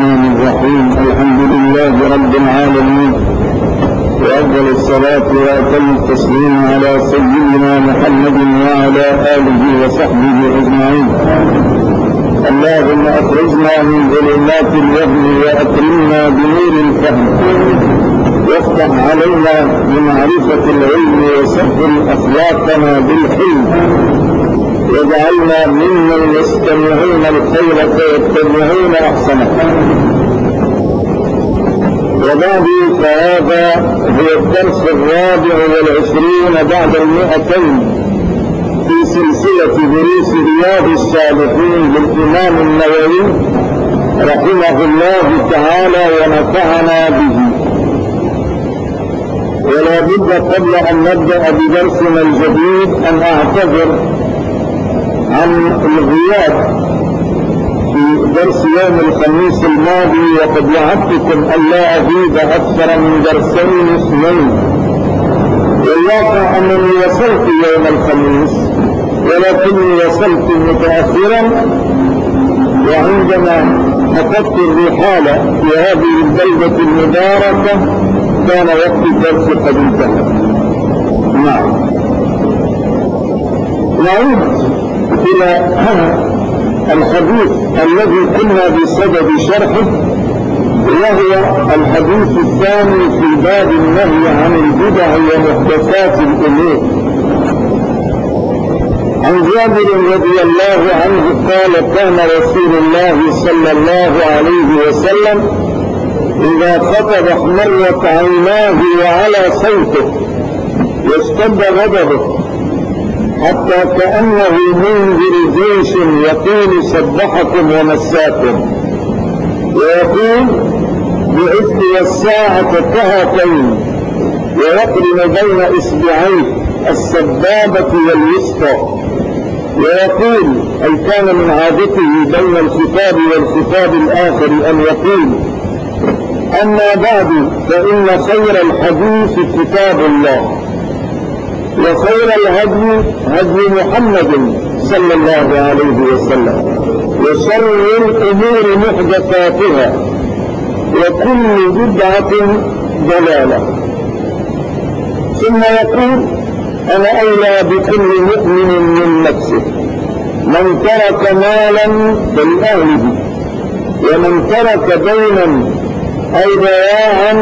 الرحمن الرحيم. الحمد لله رب العالمين، وأفضل الصلاة وأتم التسليم على سيدنا محمد وعلى آله وصحبه أجمعين. اللهم أخرجنا من ظلمات الوهم وأكرمنا بنور الفهم، وافتح علينا بمعرفة العلم وسهل أخلاقنا بالحلم، واجعلنا ممن يستمعون الخير فيتبعون أحسنه. وبعد فهذا هو الدرس 24 بعد 200 في سلسلة دروس رياض الصالحين للإمام النووي رحمه الله تعالى ونفعنا به. ولا بد قبل أن نبدأ بدرسنا الجديد أن أعتذر عن الغياب في درس يوم الخميس الماضي، وقد وعدتكم ألا أزيد أكثر من درسين اثنين. والواقع أنني وصلت يوم الخميس، ولكني وصلت متأخرا، وعندما حفظت الرحال في هذه البلدة المباركة كان وقت الدرس قد انتهى. نعم، نعود إلى الحديث الذي كنا بصدد شرحه، وهو الحديث الثاني في باب النهي عن البدع ومحدثات الأمور. عن جابر رضي الله عنه قال: كان رسول الله صلى الله عليه وسلم إذا خطب احمرت عيناه وعلى صوته واشتد غضبه، حتى كأنه منذر جيش يقول صبحكم ومساكم، ويقول بعثت والساعة كهاتين، ويقرن بين إصبعيه السبابة والوسطى، ويقول أي كان من عادته بين الخطاب والخطاب الآخر أن يقول: أما بعد فإن خير الحديث كتاب الله، وخير الهدي هدي محمد صلى الله عليه وسلم، وشر الأمور محدثاتها، وكل بدعة ضلالة. ثم يقول: أنا أولى بكل مؤمن من نفسه، من ترك مالا فلأهله، ومن ترك دينا أو ضياعا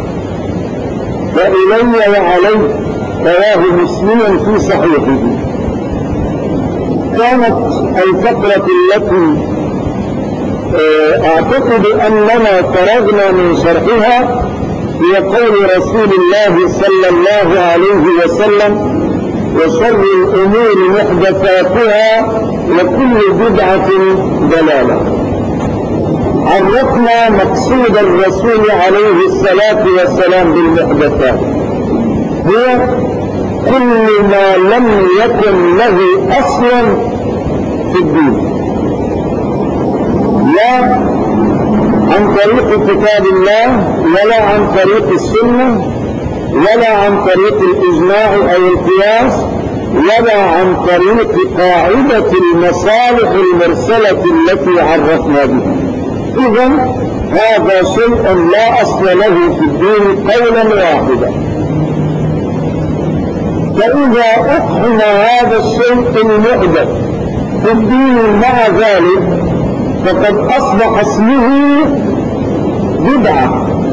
فإلي وعليه. رواه مسلم في صحيحه. كانت الفقرة التي أعتقد أننا فرغنا من شرحها هي قول رسول الله صلى الله عليه وسلم: وشر الأمور محدثاتها، وكل بدعة ضلالة. عرفنا مقصود الرسول عليه الصلاة والسلام بالمحدثات هي كل ما لم يكن له أصلا في الدين، لا عن طريق كتاب الله، ولا عن طريق السنة، ولا عن طريق الإجماع أو القياس، ولا عن طريق قاعدة المصالح المرسلة التي عرفنا بها. إذن هذا شيء لا أصل له في الدين قولا واحدا. فإذا أقحم هذا الشيء المحدث في الدين مع ذلك فقد أصبح اسمه بدعة،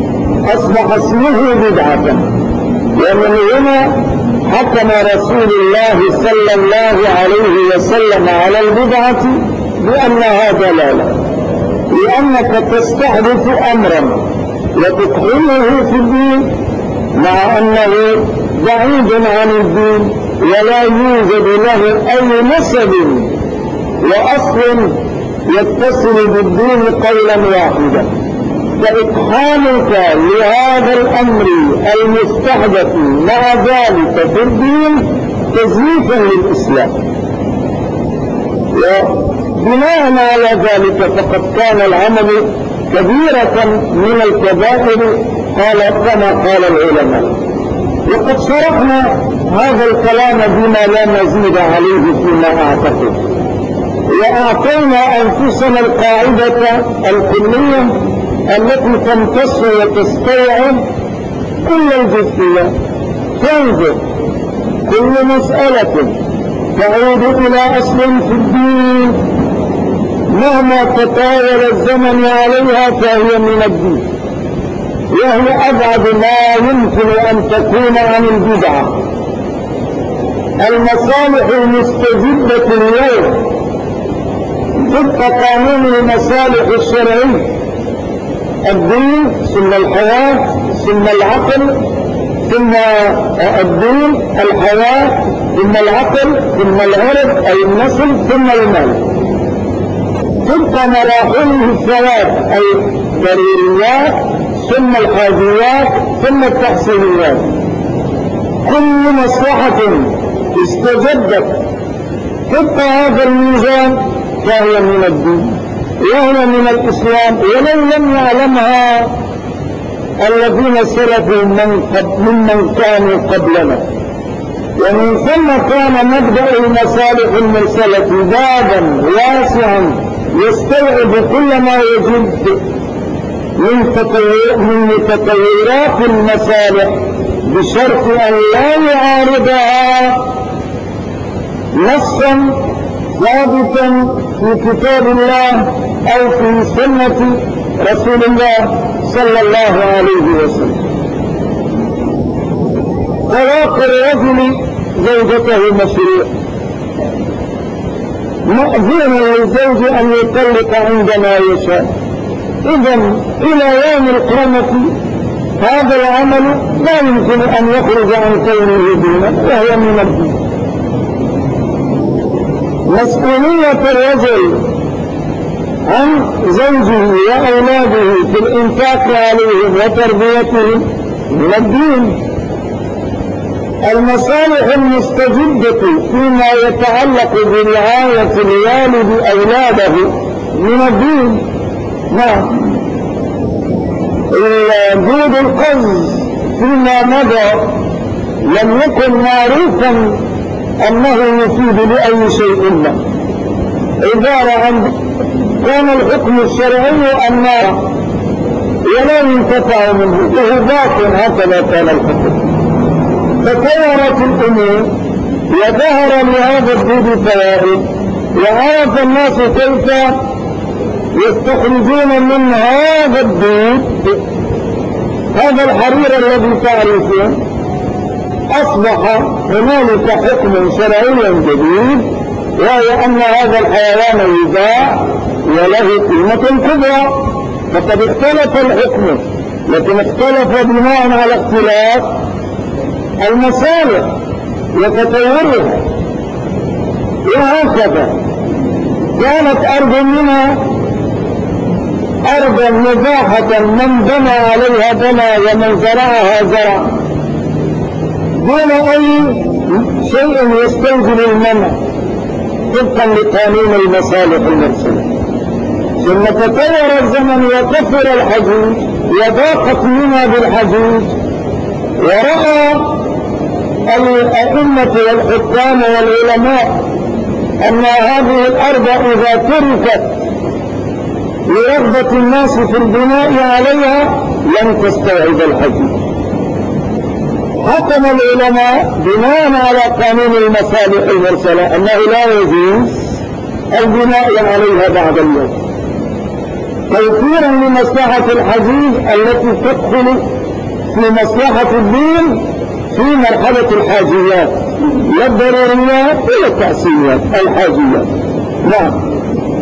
ومن هنا حكم رسول الله صلى الله عليه وسلم على البدعة بأنها ضلالة، لأنك تستحدث أمرا وتقحمه في الدين مع أنه بعيد عن الدين، ولا يوجد له أي نسب وأصل يتصل بالدين قولا واحدا. فإقحامك لهذا الأمر المستحدث مع ذلك في الدين تزييفا للإسلام. وبناء على ذلك فقد كان العمل كبيرة من الكبائر كما قال العلماء. وقد شرحنا هذا الكلام بما لا مزيد عليه فيما أعتقد، وأعطينا أنفسنا القاعدة الكلية التي تمتص وتستوعب كل الجزئيات. تنظر كل مسألة تعود إلى أصل في الدين مهما تطاول الزمن عليها فهي من الدين، وهي أبعد ما يمكن أن تكون عن البدعة. المصالح المستجدة اليوم ضد قانون المصالح الشرعي، الدين ثم الحياة ثم العقل ثم الدين الحياة ثم العقل ثم العرض أي النسل ثم المال، تبقى مراحله الثلاث أي الضروريات ثم الحاجيات ثم التحسينيات. كل مصلحة استجدت تبقى هذا الميزان فهي من الدين وهي من الإسلام، ولو لم يعلمها الذين سلفوا ممن كانوا قبلنا. ومن ثم كان مبدأ المصالح المرسلة بابا واسعا يستوعب كل ما يجب من متطورات المصالح بشرط أن لا يعارضها نصا ثابتا في كتاب الله أو في سنة رسول الله صلى الله عليه وسلم. طلاق الرجل زوجته مشروع، مأذون للزوج أن يطلق عندما يشاء. إذن إلى يوم القيامة هذا العمل لا يمكن أن يخرج عن كونه دينا وهو من الدين. مسؤولية الرجل عن زوجه وأولاده في الإنفاق عليهم وتربيتهم من الدين. المصالح المستجدة فيما يتعلق برعاية الوالد أولاده من الدين. نعم، جود القرض فيما مضى لم يكن معروفا أنه يفيد لأي شيء ما، عبارة عن كان الحكم الشرعي النار ولا ينتفع منه بهباط، هكذا كان الحكم. تطورت الأمور وظهر لهذا الدين فوائد، وعرف الناس كيف يستخرجون من هذا الدين هذا الحرير الذي تعرفه. أصبح هنالك حكم شرعي جديد، وهي أن هذا الحيوان يباع وله قيمة كبرى. فقد اختلف الحكم، لكن اختلف بناء على اختلاف المصالح وتطورها. وهكذا كانت أرض منها أرضا مباحة، من بنى عليها بنى ومن زرعها زرع دون أي شيء يستلزم المنع طبقا لقانون المصالح المرسلة. ثم تطور الزمن وكثر الحجوج وضاقت منها بالحجوج، ورأى الأئمة والحكام والعلماء أن هذه الأرض إذا تركت لرغبة الناس في البناء عليها لن تستوعب الحجوج. حكم العلماء بناء على قانون المصالح المرسلة أنه لا يجوز البناء عليها بعد الموت، توفيرا لمصلحة الحجوج التي تدخل في مصلحة الدين في مرحلة الحاجيات، لا الضروريات ولا التأسيسيات، الحاجيات. نعم،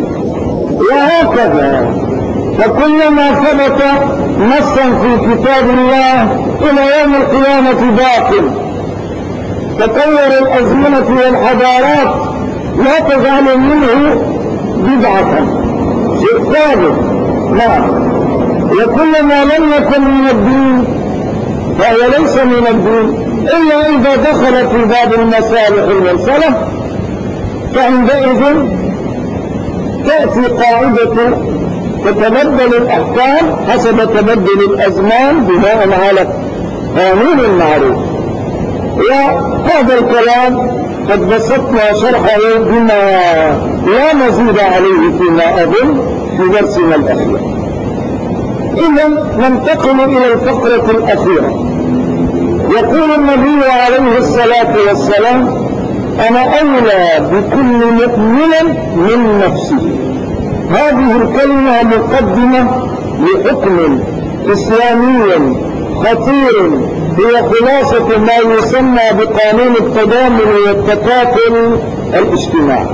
وهكذا فكلما ثبت نصا في كتاب الله إلى يوم القيامة باطل. تطور الأزمنة والحضارات لا تزال منه بدعة، شيء ثابت. نعم، وكلما لم يكن من الدين فهو ليس من الدين إلا إذا دخل في باب المصالح المرسلة، فعندئذ تأتي قاعدة تتبدل الأحكام حسب تبدل الأزمان بناء على قانون المعروف. وهذا الكلام قد بسطنا شرحه بما لا مزيد عليه فيما أظن في درسنا الأخير. إذا ننتقل إلى الفقرة الأخيرة. يقول النبي عليه الصلاة والسلام: أنا أولى بكل مؤمن من نفسه. هذه الكلمة مقدمة لحكم إسلامي خطير، هي خلاصة ما يسمى بقانون التضامن والتكافل الاجتماعي.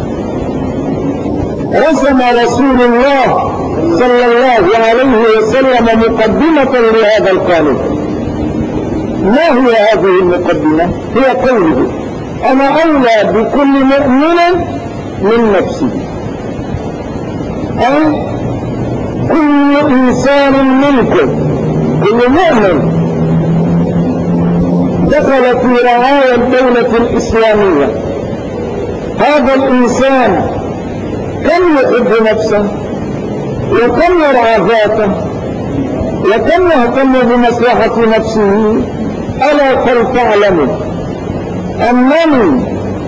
رسم رسول الله صلى الله عليه وسلم مقدمة لهذا القانون. ما هي هذه المقدمة؟ هي قوله: أنا أولى بكل مؤمن من نفسه، أي كل إنسان منكم، كل مؤمن دخل في رعاية الدولة الإسلامية، هذا الإنسان كم يحب نفسه وكم يرعى ذاته وكم يهتم بمصلحة نفسه؟ ألا فلتعلموا أنني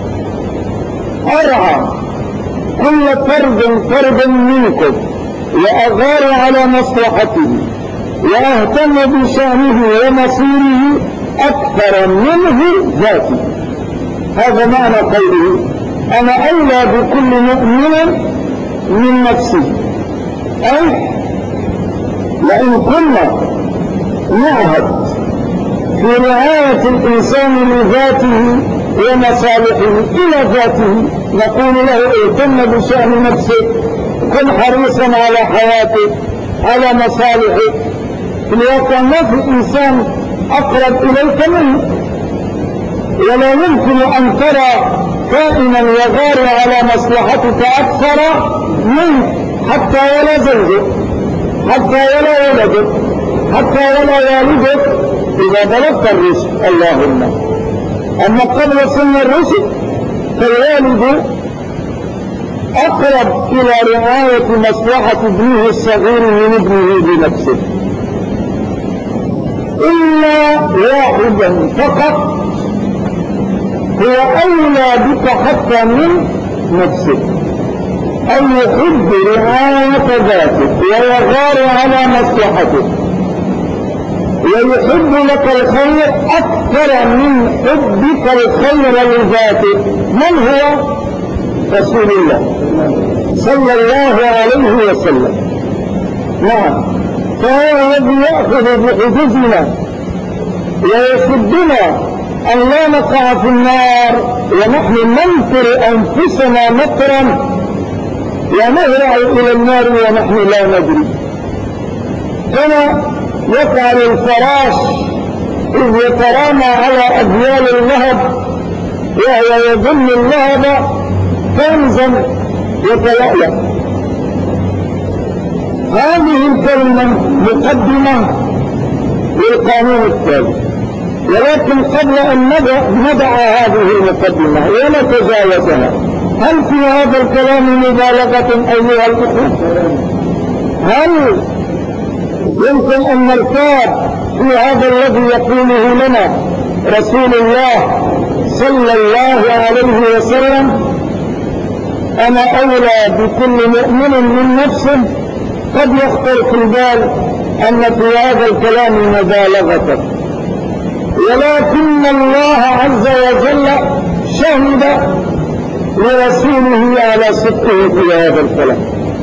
أرعى كل فرد منكم وأغار على مصلحته وأهتم بشأنه ومصيره أكثر منه ذاته. هذا معنى قوله: أنا أولى بكل مؤمن من نفسه. أي لئن كنا نعهد في رعاية الإنسان لذاته ومصالحه إلى ذاته، نقول له: اهتم بشأن نفسك، كن حريصا على حياتك، على مصالحك. في الواقع ما في إنسان أقرب إليك منه، ولا يمكن أن ترى كائنا يغار على مصلحتك أكثر منه، حتى ولا زوجك، حتى ولا ولدك، حتى ولا والدك إذا بلغت الرشد اللهم. أما قبل سن الرشد فالوالد أقرب إلى رعاية مصلحة ابنه الصغير من ابنه بنفسه، إلا واحدا فقط هو أولى بك حتى من نفسك، أن يحب رعاية ذاتك ويغار على مصلحتك ويحب لك الخير أكثر من حبك الخير لذاتك. من هو؟ رسول الله صلى الله عليه وسلم. نعم، فهو الذي يأخذ بحجزنا ويصدنا أن لا نقع في النار ونحن ننكر أنفسنا مكرا ونهرع إلى النار ونحن لا ندري. كما يفعل الفراش إذ يترامى على أذيال اللهب وهو يظن اللهب كنزا يتلألأ. هذه الكلمة مقدمة للقانون التالي، ولكن قبل أن ندع هذه المقدمة ونتجاوزها، هل في هذا الكلام مبالغة أيها الأخوة؟ هل يمكن أن نرتاب في هذا الذي يقوله لنا رسول الله صلى الله عليه وسلم: أنا أولى بكل مؤمن من نفسه؟ قد يخطر في البال أن في هذا الكلام مبالغة، ولكن الله عز وجل شهد لرسوله على صدقه في هذا الكلام.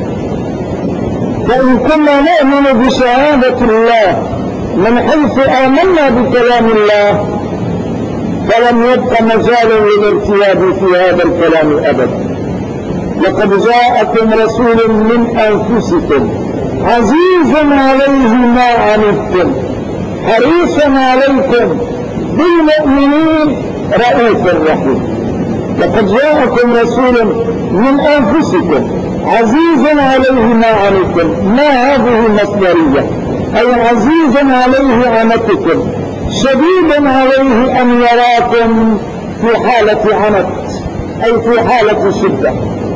فإن كنا نؤمن بشهادة الله من حيث آمنا بكلام الله فلم يبق مجال للارتياب في هذا الكلام أبدا. لقد جاءكم رسول من أنفسكم عزيز عليه ما عنتم حريص عليكم بالمؤمنين رؤوف رحيم. لقد جاءكم رسول من أنفسكم عزيز عليه ما عنتم. ما هذه المصدرية؟ أي عزيز عليه عنتكم، شديد عليه أن يراكم في حالة عنت، أي في حالة شدة،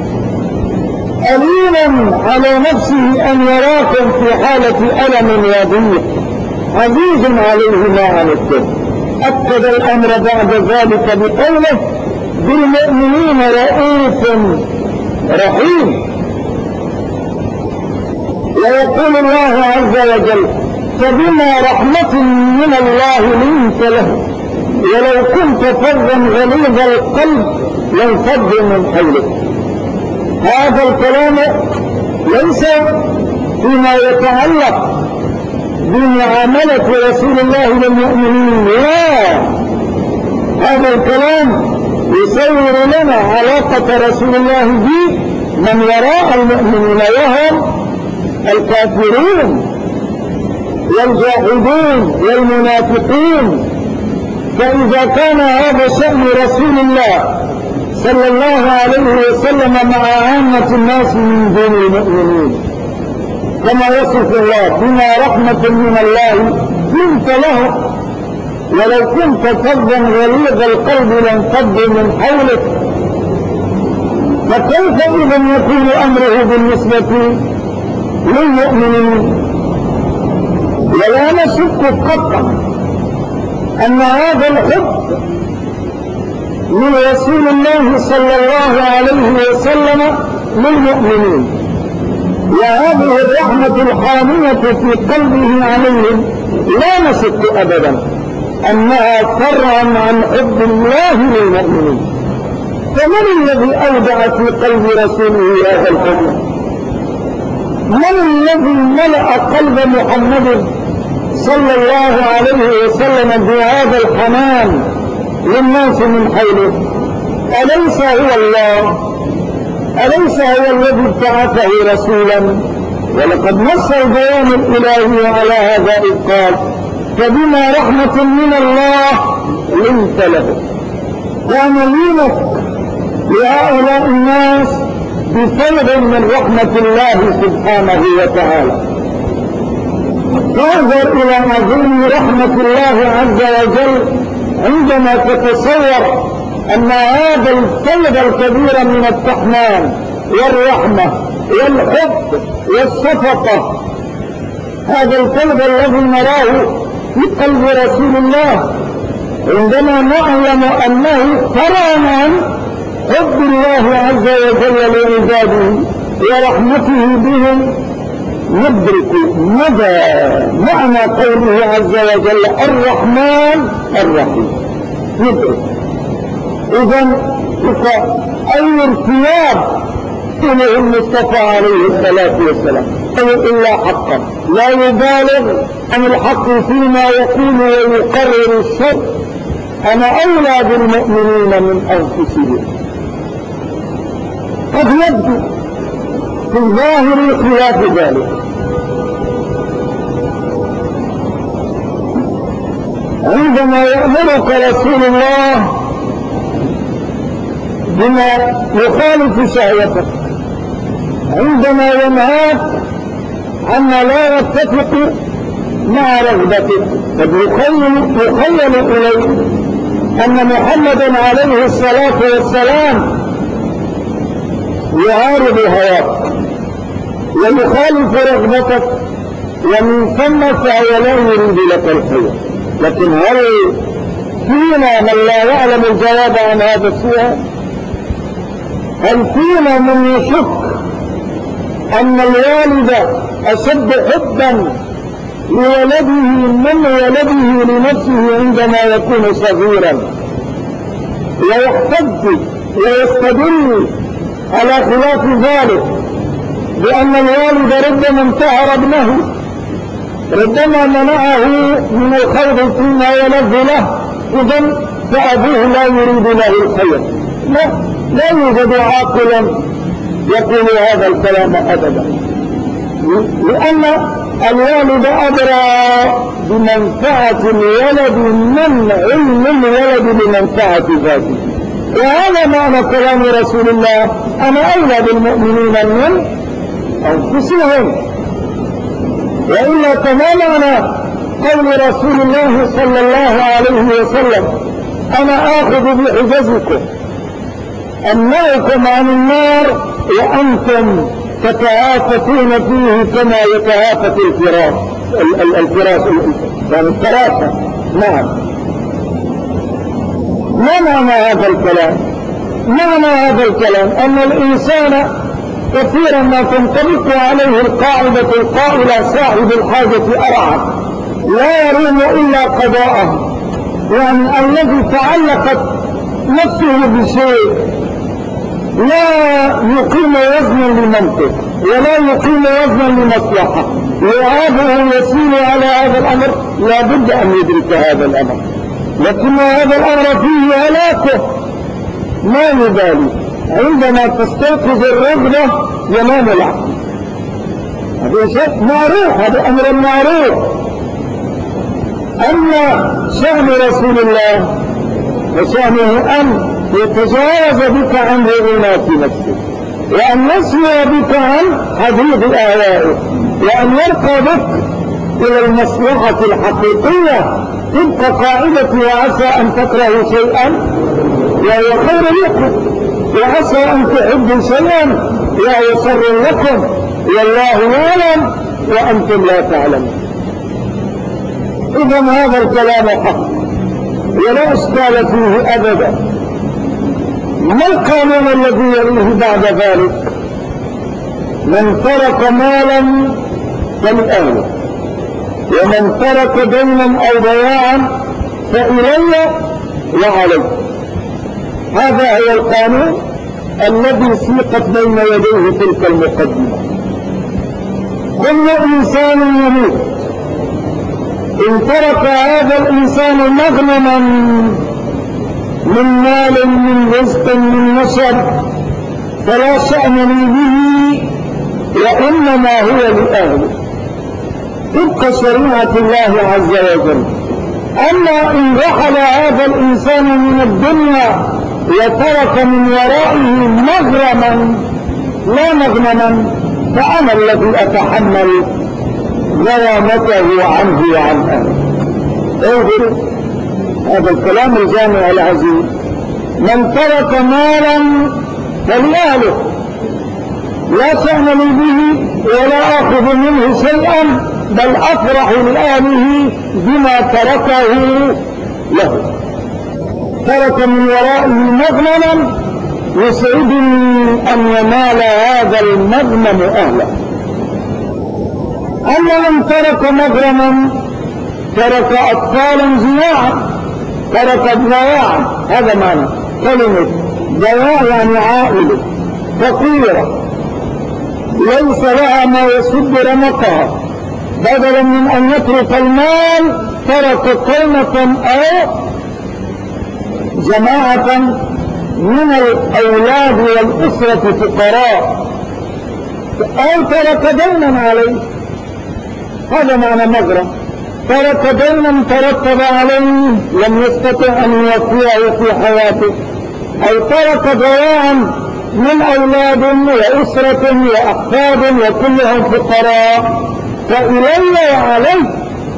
أليما على نفسه أن يراكم في حالة ألم وضيق، عزيز عليه ما عنتم. أكد الأمر بعد ذلك بقوله: بالمؤمنين رؤوف رحيم. ويقول الله عز وجل فبما رحمة من الله لنت له ولو كنت فظا غليظ القلب لانفضوا من حولك. هذا الكلام ليس فيما يتعلق بمعاملة رسول الله للمؤمنين، لا، هذا الكلام يصور لنا علاقة رسول الله بمن وراء المؤمنين وهم الكافرون والجاحدون والمنافقين. فإذا كان هذا شأن رسول الله صلى الله عليه وسلم مع عامة الناس من دون المؤمنين كما يصف الله بما رحمة من الله لنت له ولو كنت فظا غليظ القلب لانفضوا من حولك، فكيف إذا يكون أمره بالنسبة للمؤمنين؟ ولا نشك قطعا أن هذا الحب من رسول الله صلى الله عليه وسلم للمؤمنين وهذه الرحمة الحامية في قلبه عليهم لا نشك أبدا أنها فرعا عن حب الله للمؤمنين. فمن الذي أودع في قلب رسوله هذا الحب؟ من الذي ملأ قلب محمد صلى الله عليه وسلم بهذا الحنان للناس من حوله؟ أليس هو الله؟ أليس هو الذي ابتعثه رسولا؟ ولقد نص البيان الإلهي على هذا إذ قال فبما رحمة من الله لنت له. كان لينك لهؤلاء الناس بفيض من رحمة الله سبحانه وتعالى. فانظر إلى عظيم رحمة الله عز وجل عندما تتصور أن هذا الفيض الكبير من التحنان والرحمة والحب والشفقة، هذا الفيض الذي نراه في قلب رسول الله عندما نعلم أنه فرعا عن حب الله عز وجل لعباده ورحمته بهم، ندرك مدى معنى قوله عز وجل الرحمن الرحيم. ندرك إذن أي ارتياب إليه المصطفى عليه الصلاة والسلام إلا حقا، لا يبالغ عن الحق فيما يقول ويقرر الشر. أنا أولى بالمؤمنين من أنفسهم. قد يبدو في الظاهر خلاف ذلك. عندما يأمرك رسول الله بما يخالف شهوتك، عندما ينهاك عما لا يتفق مع رغبتك، قد يخيل إليك أن محمدا عليه الصلاة والسلام يعارض هواك ويخالف رغبتك، ومن ثم فهو لا يريد لك الخير. لكن هل فينا من لا يعلم الجواب عن هذا السؤال؟ هل فينا من يشك أن الوالد أشد حبا لولده من ولده لنفسه عندما يكون صغيرا، ويحتج ويستدل على خلاف ذلك بأن الوالد ربما انتهر ابنه، ربما منعه من الخوض فيما يلذ له، إذن فأبوه لا يريد له الخير. لا يوجد عاقلا يقول هذا الكلام أبدا، لأن الوالد أدرى بمنفعة الولد من علم الولد بمنفعة ذاته. وهذا معنى كلام رسول الله أنا أولى بالمؤمنين من أنفسهم. وإلا كما معنى قول رسول الله صلى الله عليه وسلم أنا آخذ بحجزكم أمنعكم عن النار وأنتم تتهافتون فيه كما يتهافت الفراش يعني الفراشة. نعم، ما معنى هذا الكلام؟ معنى هذا الكلام أن الإنسان كثيرا ما تنطبق عليه القاعدة القائلة صاحب الحاجة أرعى، لا يروم إلا قضاءه، يعني الذي تعلقت نفسه بشيء لا يقيم وزنا لمنطق ولا يقيم وزنا لمصلحة، وهذا يسير على هذا الأمر لا بد أن يدرك هذا الأمر، لكن هذا الأمر فيه هلاكه ما يبالي. عندما تستيقظ الرغبة ينام العقل، هذا شيء معروف، هذا أمر معروف. أما شأن رسول الله وشأنه أن يتجاوز بك عن رغبات نفسه، وأن يسمع بك عن حديث آوائه، وأن يرقى بك إلى المصلحة الحقيقية تبقى قاعدة وعسى أن تكرهوا شيئا وهو خير لكم، وعسى أن تحبوا شيئا وهو شر لكم، والله يعلم وأنتم لا تعلمون. إذن هذا الكلام حق ولا إشكال فيه أبدا. ما القانون الذي يليه بعد ذلك؟ من ترك مالا فلأهله، ومن ترك دينا أو ضياعا فإلي وعلي. هذا هو القانون الذي سيقت بين يديه تلك المقدمة. كل إنسان يموت، إن ترك هذا الإنسان مغنما من مال من رزق من نسب فلا شأن لي به، وإنما هو لأهله، تبقى شريعة الله عز وجل. أما إن رحل هذا الإنسان من الدنيا وترك من ورائه مغرما لا مغنما، فأنا الذي أتحمل غرامته عنه وعن أهله. انظروا هذا الكلام الجامع العزيز، من ترك مالا فلأهله لا شأن لي به ولا أخذ منه شيئا، بل أفرح لأهله بما تركه له. ترك من ورائه مغنما يسعدني أن ينال هذا المغنم أهله. أما من ترك مغرما ترك أطفالا جياعا، ترك ضياعا، هذا معنى كلمة ضياع، يعني عائلة فقيرة ليس لها ما يسد رمقها، بدلا من أن يترك المال ترك قومة أو جماعة من الأولاد والأسرة فقراء، أو ترك دينا عليه، هذا معنى مغرم. ترك دينا ترتب عليه لم يستطع أن يوفيه في حياته، أو ترك ضياعا من أولاد وأسرة وأحفاد وكلهم فقراء، فإلي وعلي،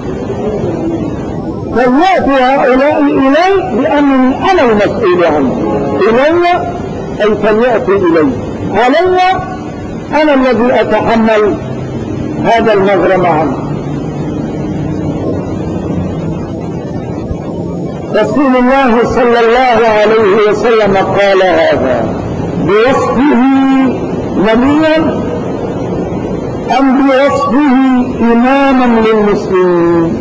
فليأتي هؤلاء إلي لأنني أنا المسؤول عنه. إلي أي فليأتي إلي، علي أنا الذي أتحمل هذا المغرم عنه. رسول الله صلى الله عليه وسلم قال هذا بوصفه نبيا أم بوصفه إماما للمسلمين؟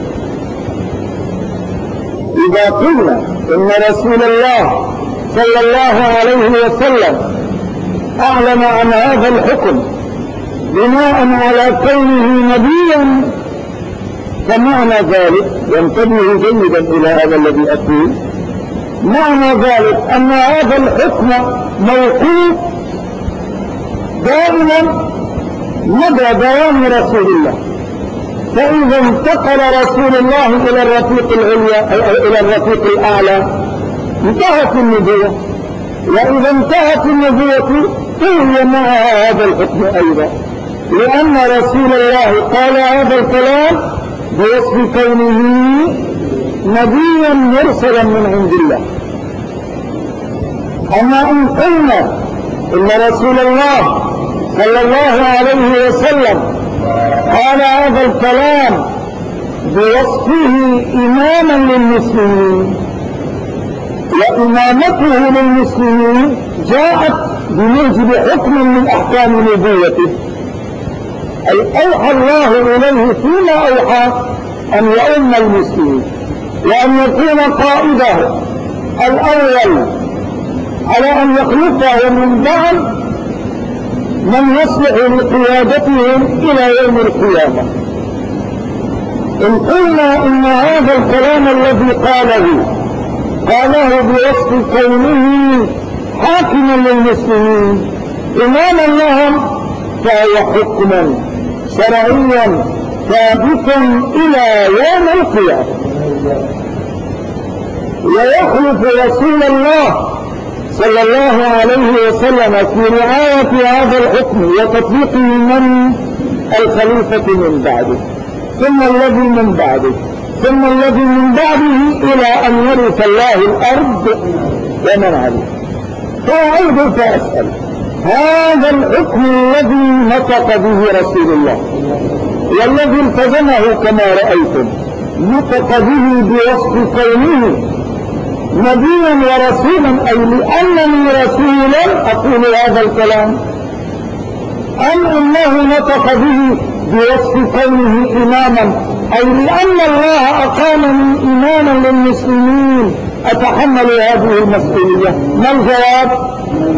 إذا قلنا إن رسول الله صلى الله عليه وسلم أعلن عن هذا الحكم بناء على كونه نبيا، فمعنى ذلك ينتبه جيدا إلى هذا الذي أقول، معنى ذلك أن هذا الحكم موقوف دائما مدى دوام رسول الله. فإذا انتقل رسول الله إلى الرفيق العليا إلى الرفيق الأعلى انتهت النبوة، وإذا انتهت النبوة فهي معها هذا الحكم أيضا، لأن رسول الله قال هذا الكلام بوصف كونه نبيا مرسلا من عند الله. أما إن قلنا إن رسول الله صلى الله عليه وسلم قال هذا الكلام بوصفه إماما للمسلمين، وإمامته للمسلمين جاءت بموجب حكم من أحكام نبوته، أي أوحى الله إليه فيما أوحى أن يؤم المسلمين وأن يكون قائده الأول على أن يخلفه من بعد من يصلح لقيادتهم إلى يوم القيامة. إن قلنا إن هذا الكلام الذي قاله بوصف كونه حاكما للمسلمين إماما لهم، فهو حكما شرعيا ثابتا إلى يوم القيامة. ويخلف رسول الله صلى الله عليه وسلم في رعاية هذا الحكم وتطبيقه من الخليفة من بعده، ثم الذي من بعده، ثم الذي من بعده، إلى أن يرث الله الأرض ومن عليه. فأعود فأسأل، هذا الحكم الذي نطق به رسول الله والذي التزمه كما رأيتم، نطق به بوصف كونه نبيا ورسولا، أي لأنني رسولا أقول هذا الكلام، أم إنه نطق به بوصف كونه إماما، أي لأن الله أقامني إماما للمسلمين أتحمل هذه المسؤولية؟ ما الجواب؟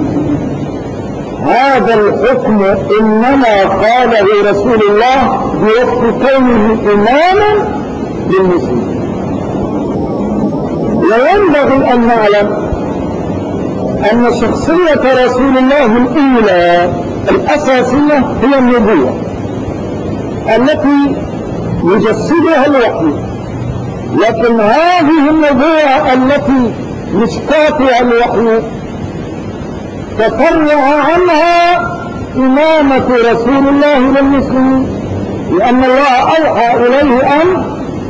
هذا الحكم إنما قاله رسول الله بوصف كونه إماما للمسلمين. وينبغي أن نعلم أن شخصية رسول الله الأولى الأساسية هي النبوة التي يجسدها الوحي، لكن هذه النبوة التي مشكاتها الوحي تفرع عنها إمامة رسول الله للمسلمين، لأن الله أوحى إليه أن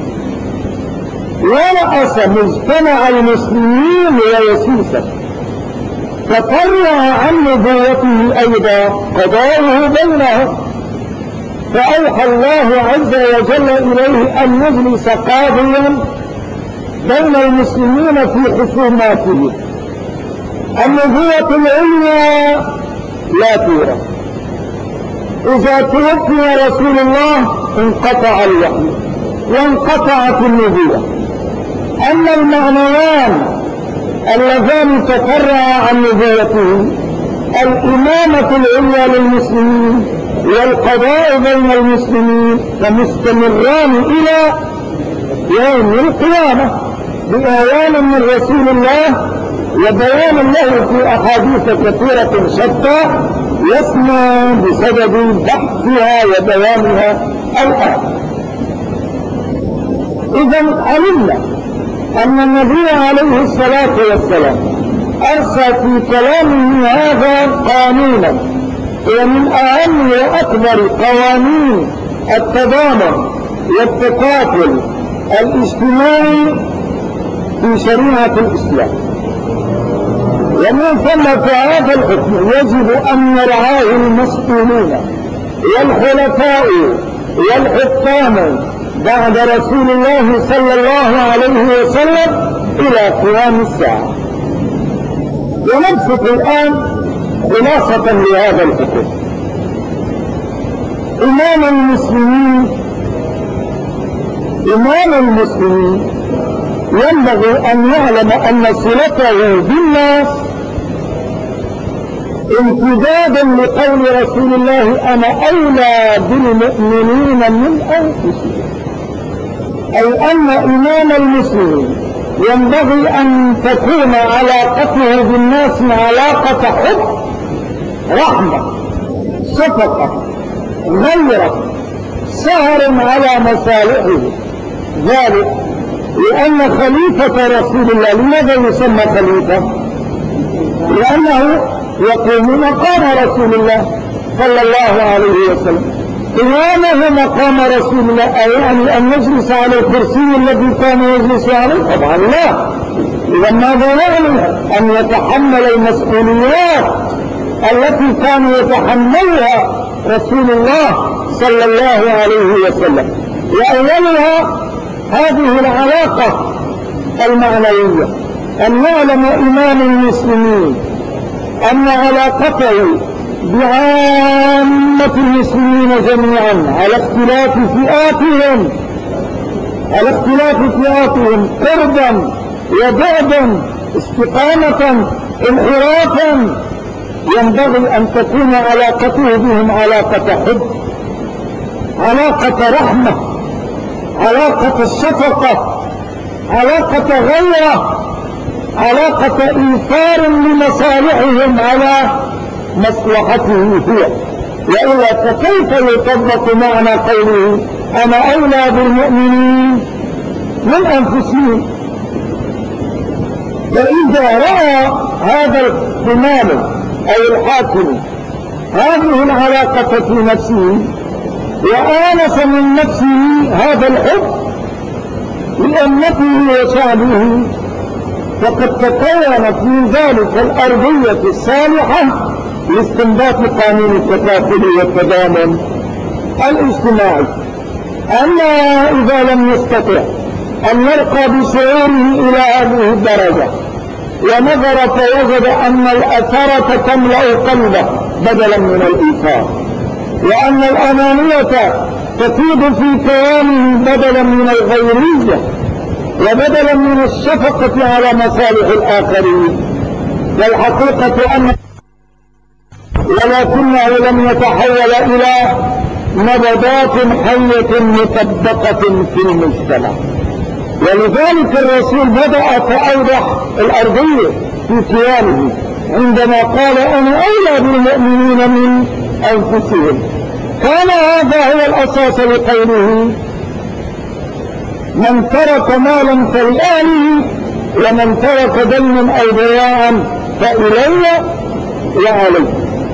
ورأس مجتمع المسلمين ويسوسه، تفرع عن نبوته أيضا قضاؤه بينهم، فأوحى الله عز وجل إليه أن يجلس قاضيا بين المسلمين في خصوماتهم. النبوة العليا لا تورث، إذا توفي رسول الله انقطع الوحي وانقطعت النبوة. أما المعنيان اللذان تفرعا عن نبوته، الإمامة العليا للمسلمين والقضاء بين المسلمين، فمستمران إلى يوم القيامة بآيان من رسول الله وبيان له في أحاديث كثيرة شتى يسمى بسبب بحثها وبيانها الآن. إذا علمنا أن النبي عليه الصلاة والسلام أرسى في كلامه هذا قانونا، ومن أهم وأكبر قوانين التضامن والتكافل الاجتماعي في شريعة الإسلام. ومن ثم فهذا الحكم يجب أن يرعاه المسؤولون والخلفاء والحكام بعد رسول الله صلى الله عليه وسلم إلى قيام الساعة. ونبسط الآن خلاصة لهذا الحكم. إمام المسلمين ينبغي أن يعلم أن صلته بالناس امتدادا لقول رسول الله أنا أولى بالمؤمنين من أنفسهم، أي أن إمام المسلمين ينبغي أن تكون علاقته بالناس علاقة حب، رحمة، شفقة، غيرة، سهر على مصالحه. ذلك لأن خليفة رسول الله، لماذا يسمى خليفة؟ لأنه يقوم مقام رسول الله صلى الله عليه وسلم. قيامه مقام رسول الله يعني أن يجلس على الكرسي الذي كان يجلس عليه؟ طبعا لا. إذا ماذا يعني؟ أن يتحمل المسؤوليات التي كان يتحملها رسول الله صلى الله عليه وسلم. وأولها هذه العلاقة المعنوية، أن يعلم إمام المسلمين أن علاقته بعامة المسلمين جميعا على اختلاف فئاتهم قربا وبعدا استقامة انحرافا، ينبغي أن تكون علاقته بهم علاقة حب، علاقة رحمة، علاقة شفقة، علاقة غيرة، علاقة إيثار لمصالحهم على مصلحته هو. وإلا فكيف يطبق معنى قوله أنا أولى بالمؤمنين من أنفسهم؟ فإذا رأى هذا الإمام أو الحاكم هذه العلاقة في نفسه وآنس من نفسه هذا الحب لأمته وشعبه، فقد تكونت من ذلك الأرضية الصالحة لاستنباط قانون التكافل والتضامن الاجتماعي. أما إذا لم يستطع أن يرقى بشعوره إلى هذه الدرجة ونظر فوجد أن الأثرة تملأ قلبه بدلا من الإيثار، وأن الأنانية تفيض في كيانه بدلا من الغيرية وبدلا من الشفقة على مصالح الآخرين، والحقيقة أن ولكنه لم يتحول إلى نبضات حية مطبقة في المجتمع. ولذلك الرسول بدأ فأوضح الأرضية في كيانه عندما قال أنا أولى بالمؤمنين من أنفسهم. كان هذا هو الأساس لقوله من ترك مالا فلأهله ومن ترك دما أو ضياعا فإلي وعلي.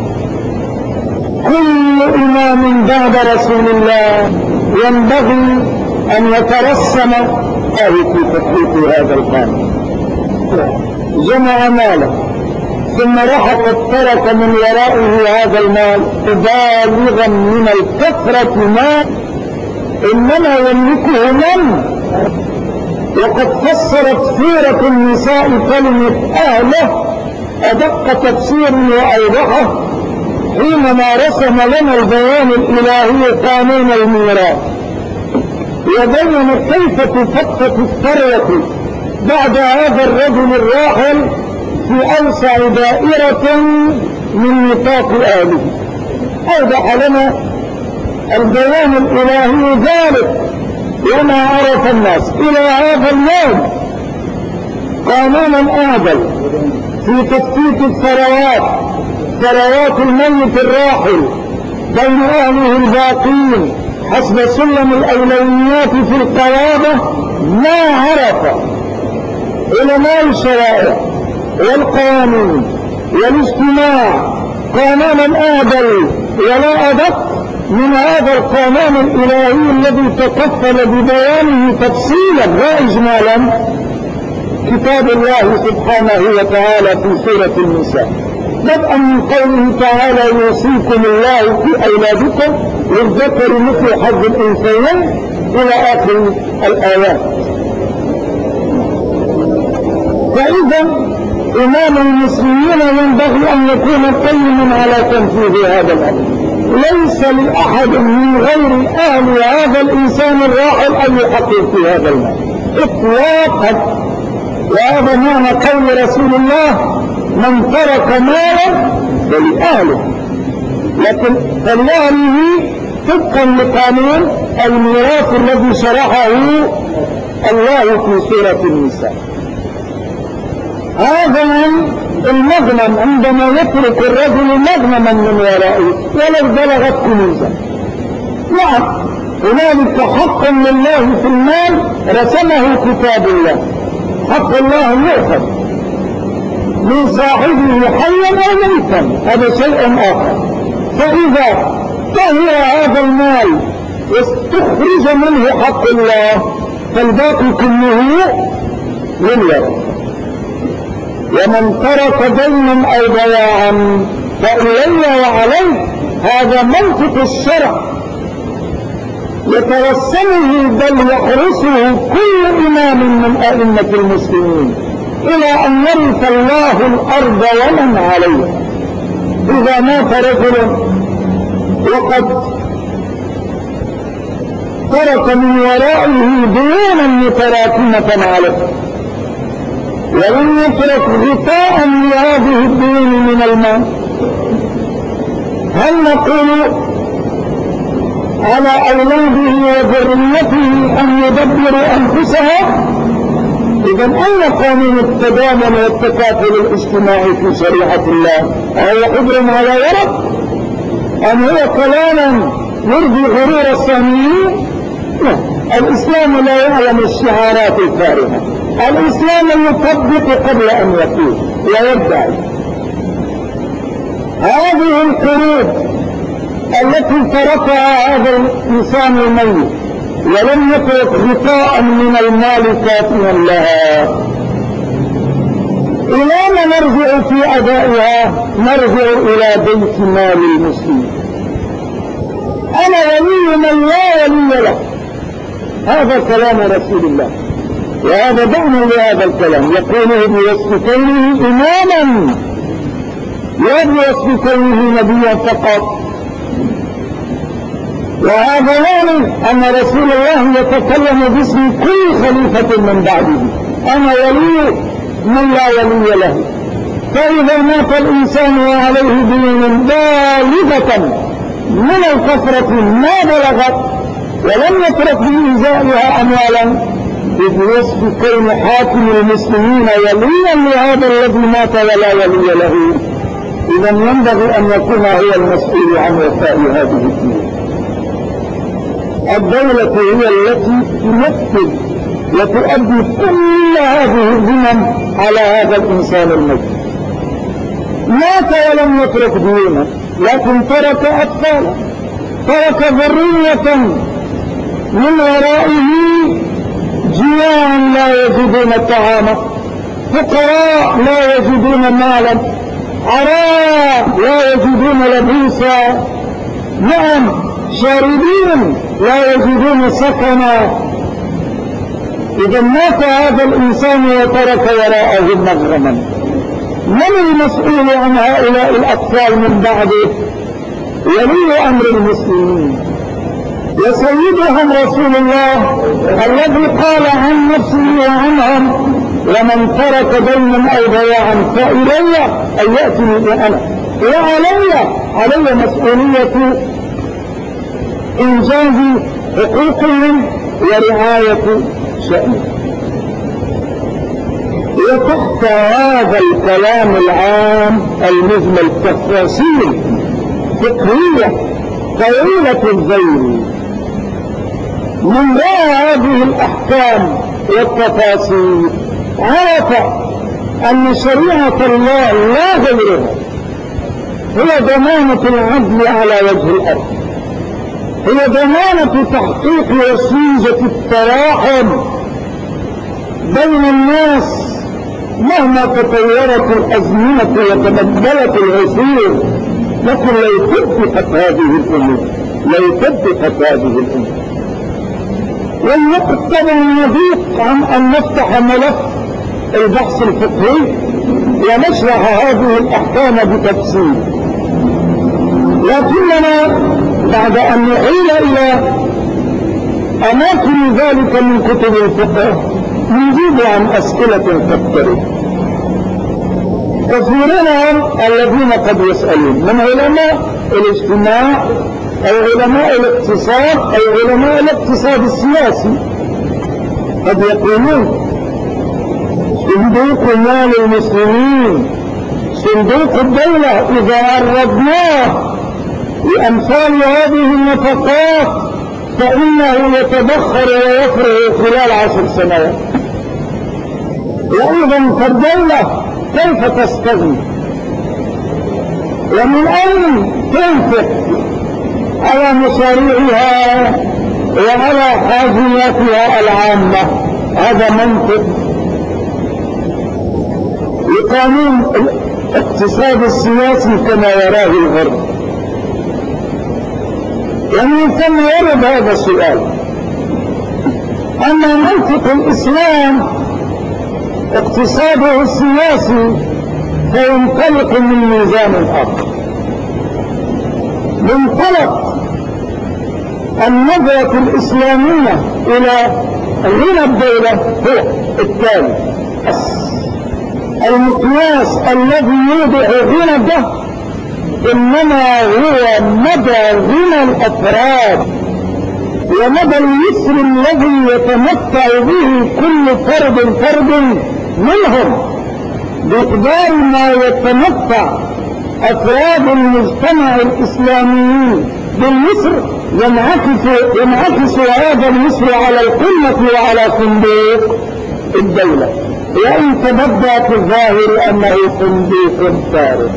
كل إمام بعد رسول الله ينبغي أن يترسم في تحقيق هذا القانون. جمع ماله ثم رحق ترك من ورائه هذا المال بالغا من الكثرة ما إنما يملكه من. وقد فسرت سيرة النساء كلمة أهله أدق تفسير وأوضحه حينما رسم لنا البيان الإلهي قانون الميراث، وبين كيف تفقت الثروة بعد هذا الرجل الراحل في أوسع دائرة من نطاق آله. أوضح لنا البيان الإلهي ذلك وما عرف الناس إلى هذا اليوم قانونا أعدل في تفكيك الثروات، ثروات الميت الراحل بين أهله الباقين حسب سلم الأولويات في القرابة. ما عرف علماء الشرائع والقوانين والاجتماع قانونا أعدل ولا أدق من هذا القانون الإلهي الذي تكفل ببيانه تفصيلا لا إجمالا كتاب الله سبحانه وتعالى في سورة النساء، بدءا من قوله تعالى يوصيكم الله في أولادكم للذكر مثل حظ الأنثيين إلى آخر الآيات. فإذا إمام المسلمين ينبغي أن يكون قيما على تنفيذ هذا الأمر. ليس لأحد من غير أهل هذا الإنسان الراحل أن يحقق في هذا المال إطلاقا. وهذا معنى قول رسول الله من ترك مالا فلأهله، لكن فلأهله طبقا لقانون الميراث الذي شرحه الله في سورة النساء. هذا المغنم عندما يترك الرجل مغنما من ورائه ولو بلغت كنوزا. نعم هنالك حق لله في المال رسمه كتاب الله، حق الله يؤخذ من صاحبه حيا أو ميتا، هذا شيء آخر. فإذا طهر هذا المال واستخرج منه حق الله فالباقي كله للورثة. ومن ترك دينا أو ضياعا فإلي وعليه، هذا منطق الشرع يترسمه بل يحرسه كل إمام من أئمة المسلمين إلى أن يرث الله الأرض ومن عليها. إذا مات رجل وقد ترك من ورائه ديونا متراكمة عليه ولم يترك غطاء لهذه الديون من المال، هل نقول على أولاده وذريته أن يدبروا أنفسها؟ إذن أين قانون التضامن والتكافل الاجتماعي في شريعة الله؟ أهو قدر على ورق أم هو كلاما يرضي غرور الصهيونيين؟ لا، الإسلام لا يعلم الشعارات الفارغة، الإسلام يطبق قبل أن يقول ويدعي. هذه القروض التي تركها هذا الإنسان الميت ولم يترك غطاء من المال كافيا لها، إلى ما نرجع في أدائها؟ نرجع إلى بيت مال المسلمين. أنا ولي من لا ولي له، هذا كلام رسول الله، وهذا دعم لهذا الكلام يقوله بوصف كونه إماما لا بوصف كونه نبيا فقط. وهذا يعني أن رسول الله يتكلم باسم كل خليفة من بعده، أنا ولي من لا ولي له. فإذا مات الإنسان وعليه دين بالغة من الكثرة ما بلغت ولم يترك بإزائها أموالا، بوصف كون حاكم المسلمين وليا لهذا الذي مات ولا ولي له، إذا ينبغي أن يكون هو المسؤول عن وفاء هذه الدين. الدولة هي التي تنفذ وتؤدي كل هذه الذمم على هذا الإنسان الميت. مات ولم يترك دينا، لكن ترك أطفالا، ترك ذرية من ورائه جياعا لا يجدون طعاما، فقراء لا يجدون مالا، عراء لا يجدون لبوسا، نعم شاردين لا يجدون سكنا. إذا مات هذا الإنسان وترك وراءه مغرما، من المسؤول عن هؤلاء الأطفال من بعده؟ ولي أمر المسلمين وسيدهم رسول الله الذي قال عن نفسه وعنهم: ومن ترك دينا أو ضياعا فإلي أن يأتني بأنا، وعلي مسؤولية إنجاز حقوقهم ورعاية شأنهم. وتحت هذا الكلام العام المجمل تفاصيل فقهية طويلة الذيل. من رأى هذه الأحكام والتفاصيل عرف أن شريعة الله لا غيرها هي ضمانة العدل على وجه الأرض، هي ضمانة تحقيق وسيلة التراحم بين الناس مهما تطورت الأزمنة وتبدلت العصور. لكن لو طبقت هذه الأمور، والوقت طبعا يضيق عن أن نفتح ملف البحث الفقهي ونشرح هذه الأحكام بتفصيل، لكننا بعد أن نحيل إلى أماكن ذلك من كتب الفقه نجيب عن أسئلة تفترض. كثيرون الذين قد يسألون من علماء الاجتماع أو علماء الاقتصاد أو علماء الاقتصاد السياسي قد يقولون: صندوق مال المسلمين، صندوق الدولة إذا عرضناه لأمثال هذه النفقات فإنه يتبخر ويفرغ خلال 10 سنوات، وأيضا فالدولة كيف تستغني ومن أين تنفق على مشاريعها وعلى حاجياتها العامة؟ هذا منطق لقانون الاقتصاد السياسي كما يراه الغرب. ومن ثم يرد هذا السؤال: أما منطق الإسلام اقتصاده السياسي فينطلق من ميزان آخر. منطلق النظرة الإسلامية إلى غنى الدولة هو التالي: المقياس الذي يوضع غنى ده إنما هو مدى غنى الأفراد ومدى اليسر الذي يتمتع به كل فرد منهم، بإقدار ما يتمتع أفراد المجتمع الإسلاميين باليسر ينعكس هذا اليسر على القمة وعلى صندوق الدولة، وإن تبدى في الظاهر أنه صندوق فارغ.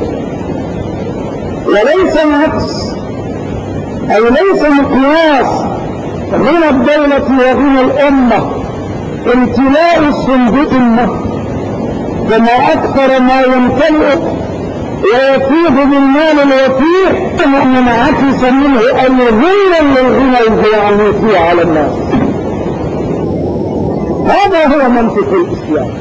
وليس العكس، أي ليس مقياس غنى الدولة وغنى الأمة امتلاء الصندوق النفط، كما أكثر ما يمتلئ ويفيض بالمال الوفير منعكس منه الغنى للغنى الجوعي على الناس. هذا هو منطق الإسلام.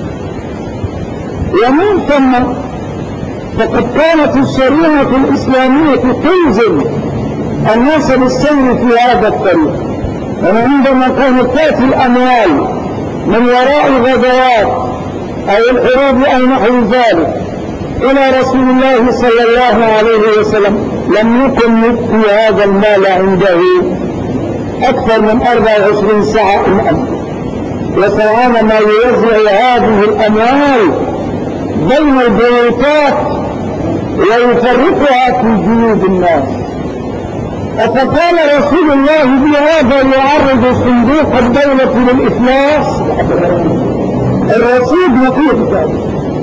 ومن ثم فقد كانت الشريعة الإسلامية تلزم الناس بالسير في هذا الطريق. وعندما كانت تأتي الأموال من وراء الغزوات أو الحروب أو نحو ذلك إلى رسول الله صلى الله عليه وسلم، لم يكن يبقي هذا المال عنده أكثر من 24 ساعة الأمر، وسرعان ما يوزع هذه الأموال بين البيوتات ويفرقها في جيوب الناس. فكان رسول الله بهذا يعرض صندوق الدولة للإفلاس. الرصيد نقيض ذلك.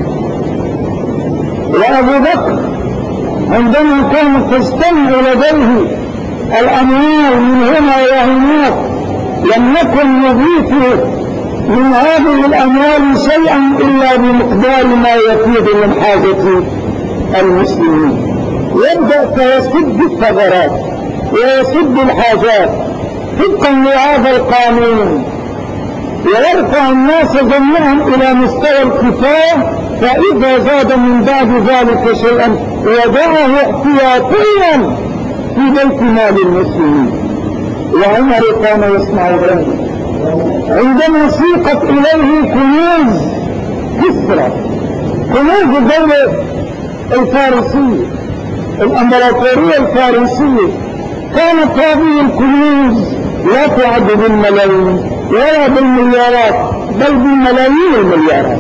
وأبو بكر عندما كانت تجتمع لديه الأموال من هنا وهناك لم يكن يضيف من هذه الأموال شيئا إلا بمقدار ما يفيد من حاجة المسلمين، يبدأ فيسد الثغرات ويسد الحاجات طبقا لهذا القانون، ويرفع الناس جميعا إلى مستوى الكفاية، فإذا زاد من بعد ذلك شيئا وضعه احتياطيا في بيت مال المسلمين. وعمر كان يصنع ذلك عندما سيقت إليه كنوز كسرى، كنوز الدولة الفارسية الامبراطورية الفارسية، كانت هذه الكنوز لا تعد بالملايين ولا بالمليارات بل بملايين المليارات.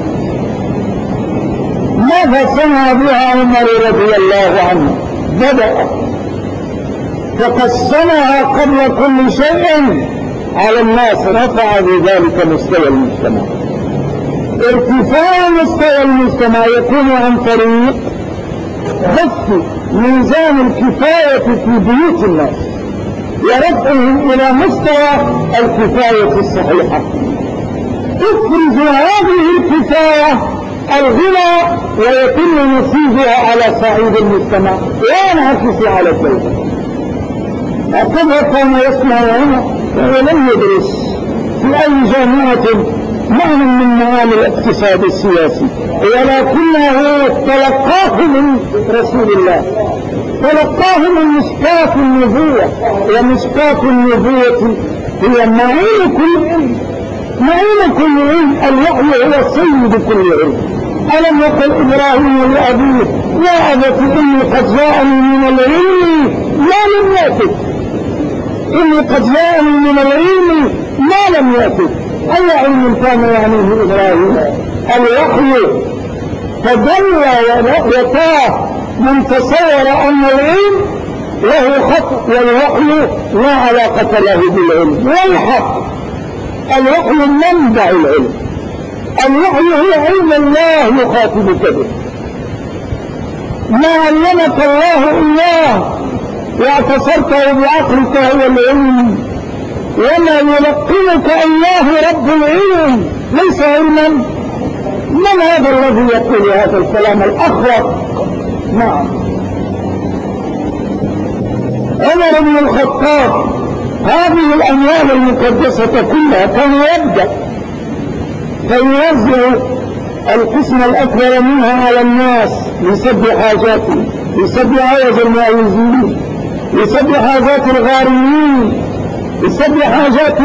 ماذا صنع بها عمر رضي الله عنه؟ بدأ فقسمها قبل كل شيء على الناس، رفع بذلك مستوى المجتمع. ارتفاع مستوى المجتمع يكون عن طريق ضبط ميزان الكفاية في بيوت الناس ورفعهم إلى مستوى الكفاية الصحيحة. تفرز هذه الكفاية الغنى ويتم نفوذها على صعيد المجتمع وينعكس على الدولة. هكذا كان يصنع عمر، وهو لم يدرس في أي جامعة معنى من معاني الاقتصاد السياسي، ولكنه تلقاه من رسول الله، تلقاه من مشكاة النبوة، ومشكاة النبوة هي معين كل علم، معين كل علم. الوحي هو سيد كل علم. ألم يقل إبراهيم لأبيه يا أبت إني قد جاءني من العلم ما لم يأتك، إني قد جاءني من العلم ما لم يأتك. أي علم كان يعنيه إبراهيم؟ الوحي. فدل وتاه من تصور أن العلم له خط والوحي لا علاقة له بالعلم والحق. الوحي منبع العلم، الوحي هو علم الله يخاطبك به، ما علمك الله إياه واعتصرته بعقلك هو العلم، وما يلقنك إياه رب العلم ليس علما. من هذا الذي يقول هذا الكلام الأخرق؟ نعم، عمر بن الخطاب. هذه الأموال المقدسة كلها كان يبدأ فيوزع القسم الأكبر منها على الناس لسد حاجاتهم، لسد عوز المعوزين، لسد حاجات الغارمين، لسد حاجات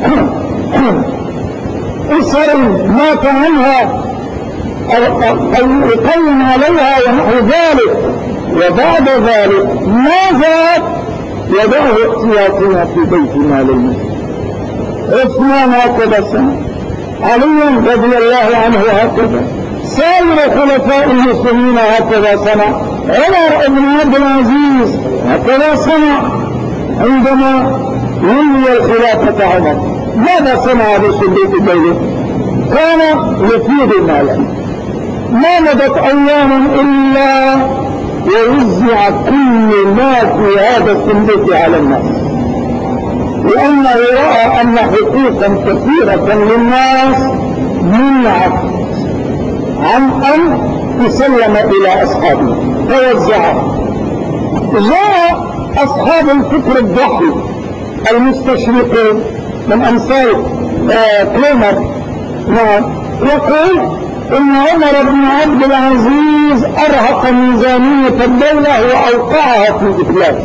أسر مات عنها أو يقيم عليها ونحو ذلك. وبعد ذلك ماذا يضعه احتياطنا في بيت مالنا؟ عثمان هكذا سنة، علي رضي الله عنه هكذا، سائر خلفاء المسلمين هكذا صنع، عمر بن عبد العزيز هكذا صنع عندما ولي الخلافة عمر. ماذا صنع بصندوق الدولة؟ كان يفيد مالا، ما مضت أيام إلا ووزع كل ما في هذا الصندوق على الناس، لأنه رأى أن حقوقا كثيرة للناس منعت عن أن تسلم إلى أصحابه فوزعها. جاء أصحاب الفكر الضحي المستشرقين من أمثال كليمر يقول إن عمر بن عبد العزيز أرهق ميزانية الدولة وأوقعها في الإفلاس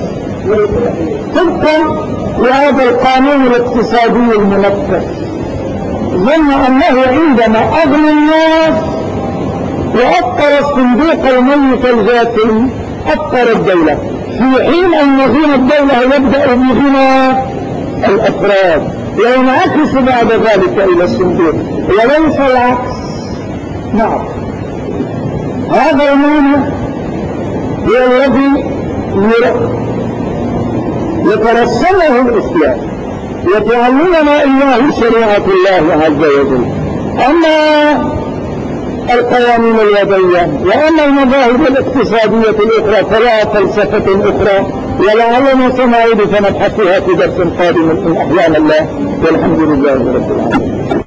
طبقا لهذا القانون الاقتصادي المنفذ. ظن أنه عندما أغنى الناس وأبقر الصندوق الميت الجاثم أبقر الدولة، في حين أن غنى الدولة يبدأ بغنى الأفراد وينعكس بعد ذلك إلى الصندوق وليس العكس. نعم، هذا المعنى هو الذي يترسمه الإسلام يتعلمنا إياه شريعة الله عز وجل. أما القوانين اليدية وأما المذاهب الاقتصادية الأخرى فلا فلسفة أخرى، ولعلنا سنعود فنبحثها في درس قادم إن أحيانا الله، والحمد لله رب العالمين.